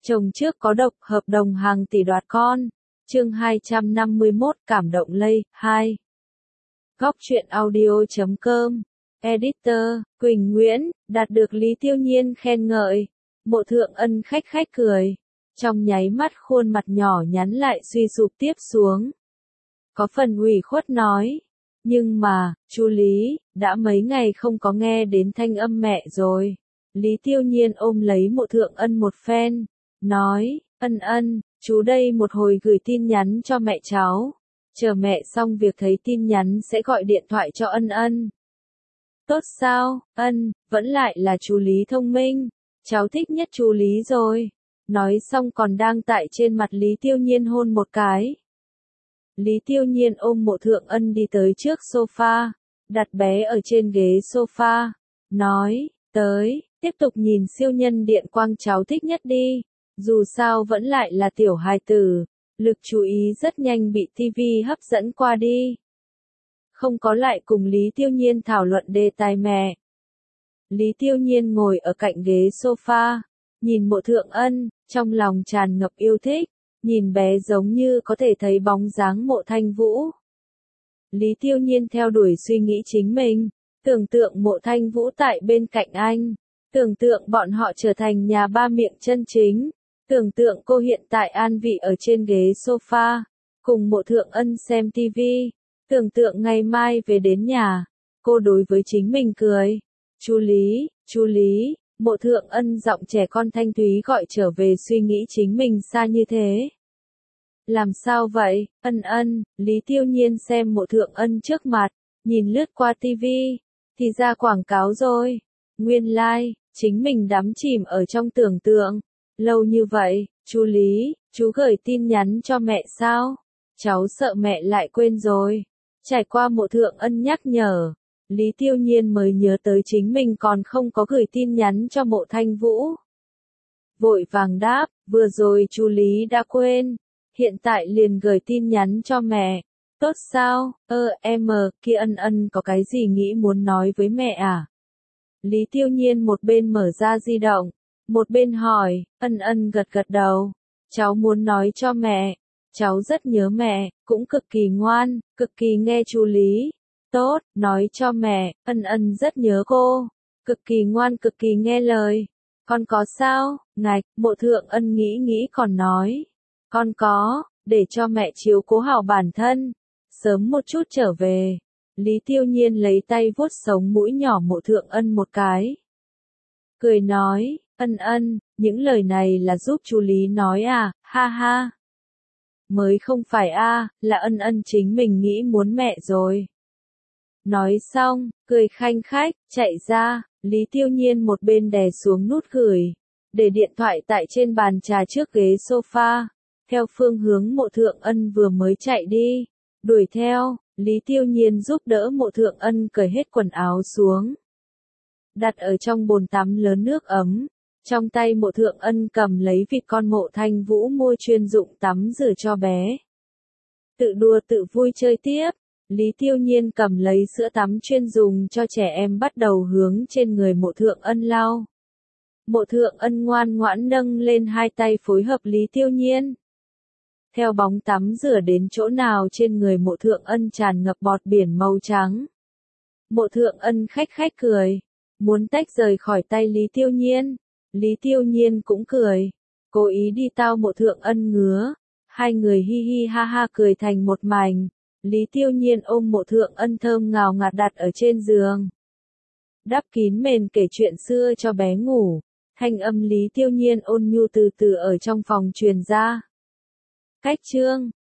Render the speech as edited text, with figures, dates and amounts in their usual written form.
Chồng trước có độc, hợp đồng hàng tỷ đoạt con. Chương 251 cảm động lây, 2. Góc truyện audio.com. Editor, Quỳnh Nguyễn, đạt được Lý Tiêu Nhiên khen ngợi. Mộ Thượng Ân khách cười. Trong nháy mắt khuôn mặt nhỏ nhắn lại suy sụp tiếp xuống. Có phần ủy khuất nói. Nhưng mà, chú Lý, đã mấy ngày không có nghe đến thanh âm mẹ rồi. Lý Tiêu Nhiên ôm lấy Mộ Thượng Ân một phen. Nói, Ân, chú đây một hồi gửi tin nhắn cho mẹ cháu. Chờ mẹ xong việc thấy tin nhắn sẽ gọi điện thoại cho Ân. Tốt sao, vẫn lại là chú Lý thông minh. Cháu thích nhất chú Lý rồi. Nói xong còn đang tại trên mặt Lý Tiêu Nhiên hôn một cái. Lý Tiêu Nhiên ôm Mộ Thượng Ân đi tới trước sofa, đặt bé ở trên ghế sofa, nói, tới, tiếp tục nhìn siêu nhân điện quang cháu thích nhất đi, dù sao vẫn lại là tiểu hài tử, lực chú ý rất nhanh bị TV hấp dẫn qua đi. Không có lại cùng Lý Tiêu Nhiên thảo luận đề tài mẹ. Lý Tiêu Nhiên ngồi ở cạnh ghế sofa, nhìn Mộ Thượng Ân, trong lòng tràn ngập yêu thích. Nhìn bé giống như có thể thấy bóng dáng Mộ Thanh Vũ. Lý Tiêu Nhiên theo đuổi suy nghĩ chính mình, tưởng tượng Mộ Thanh Vũ tại bên cạnh anh, tưởng tượng bọn họ trở thành nhà ba miệng chân chính, tưởng tượng cô hiện tại an vị ở trên ghế sofa, cùng Mộ Thượng Ân xem TV, tưởng tượng ngày mai về đến nhà, cô đối với chính mình cười. Chú Lý, Mộ Thượng Ân giọng trẻ con thanh thúy gọi trở về suy nghĩ chính mình xa như thế. Làm sao vậy, Ân, Lý Tiêu Nhiên xem Mộ Thượng Ân trước mặt, nhìn lướt qua TV, thì ra quảng cáo rồi. Nguyên lai, chính mình đắm chìm ở trong tưởng tượng. Lâu như vậy, chú Lý, chú gửi tin nhắn cho mẹ sao? Cháu sợ mẹ lại quên rồi. Trải qua Mộ Thượng Ân nhắc nhở. Lý Tiêu Nhiên mới nhớ tới chính mình còn không có gửi tin nhắn cho Mộ Thanh Vũ. Vội vàng đáp, vừa rồi chú Lý đã quên, hiện tại liền gửi tin nhắn cho mẹ. Tốt sao, kia Ân có cái gì nghĩ muốn nói với mẹ à? Lý Tiêu Nhiên một bên mở ra di động, một bên hỏi, Ân gật đầu. Cháu muốn nói cho mẹ, cháu rất nhớ mẹ, cũng cực kỳ ngoan, cực kỳ nghe chú Lý. Tốt, nói cho mẹ, Ân rất nhớ cô, cực kỳ ngoan cực kỳ nghe lời. Con có sao, ngạch, Mộ Thượng Ân nghĩ còn nói. Con có, để cho mẹ chiếu cố hảo bản thân, sớm một chút trở về. Lý Tiêu Nhiên lấy tay vuốt sống mũi nhỏ Mộ Thượng Ân một cái. Cười nói, Ân, những lời này là giúp chú Lý nói à, ha ha. Mới không phải a, là Ân chính mình nghĩ muốn mẹ rồi. Nói xong, cười khanh khách, chạy ra, Lý Tiêu Nhiên một bên đè xuống nút gửi, để điện thoại tại trên bàn trà trước ghế sofa, theo phương hướng Mộ Thượng Ân vừa mới chạy đi, đuổi theo, Lý Tiêu Nhiên giúp đỡ Mộ Thượng Ân cởi hết quần áo xuống, đặt ở trong bồn tắm lớn nước ấm, trong tay Mộ Thượng Ân cầm lấy vịt con Mộ Thanh Vũ mua chuyên dụng tắm rửa cho bé. Tự đùa tự vui chơi tiếp. Lý Tiêu Nhiên cầm lấy sữa tắm chuyên dùng cho trẻ em bắt đầu hướng trên người Mộ Thượng Ân lau. Mộ Thượng Ân ngoan ngoãn nâng lên hai tay phối hợp Lý Tiêu Nhiên. Theo bóng tắm rửa đến chỗ nào trên người Mộ Thượng Ân tràn ngập bọt biển màu trắng. Mộ Thượng Ân khách cười, muốn tách rời khỏi tay Lý Tiêu Nhiên. Lý Tiêu Nhiên cũng cười, cố ý đi tao Mộ Thượng Ân ngứa. Hai người hi hi ha ha cười thành một mảnh. Lý Tiêu Nhiên ôm Mộ Thượng Ân thơm ngào ngạt đặt ở trên giường. Đắp kín mền kể chuyện xưa cho bé ngủ. Thanh âm Lý Tiêu Nhiên ôn nhu từ từ ở trong phòng truyền ra. Cách chương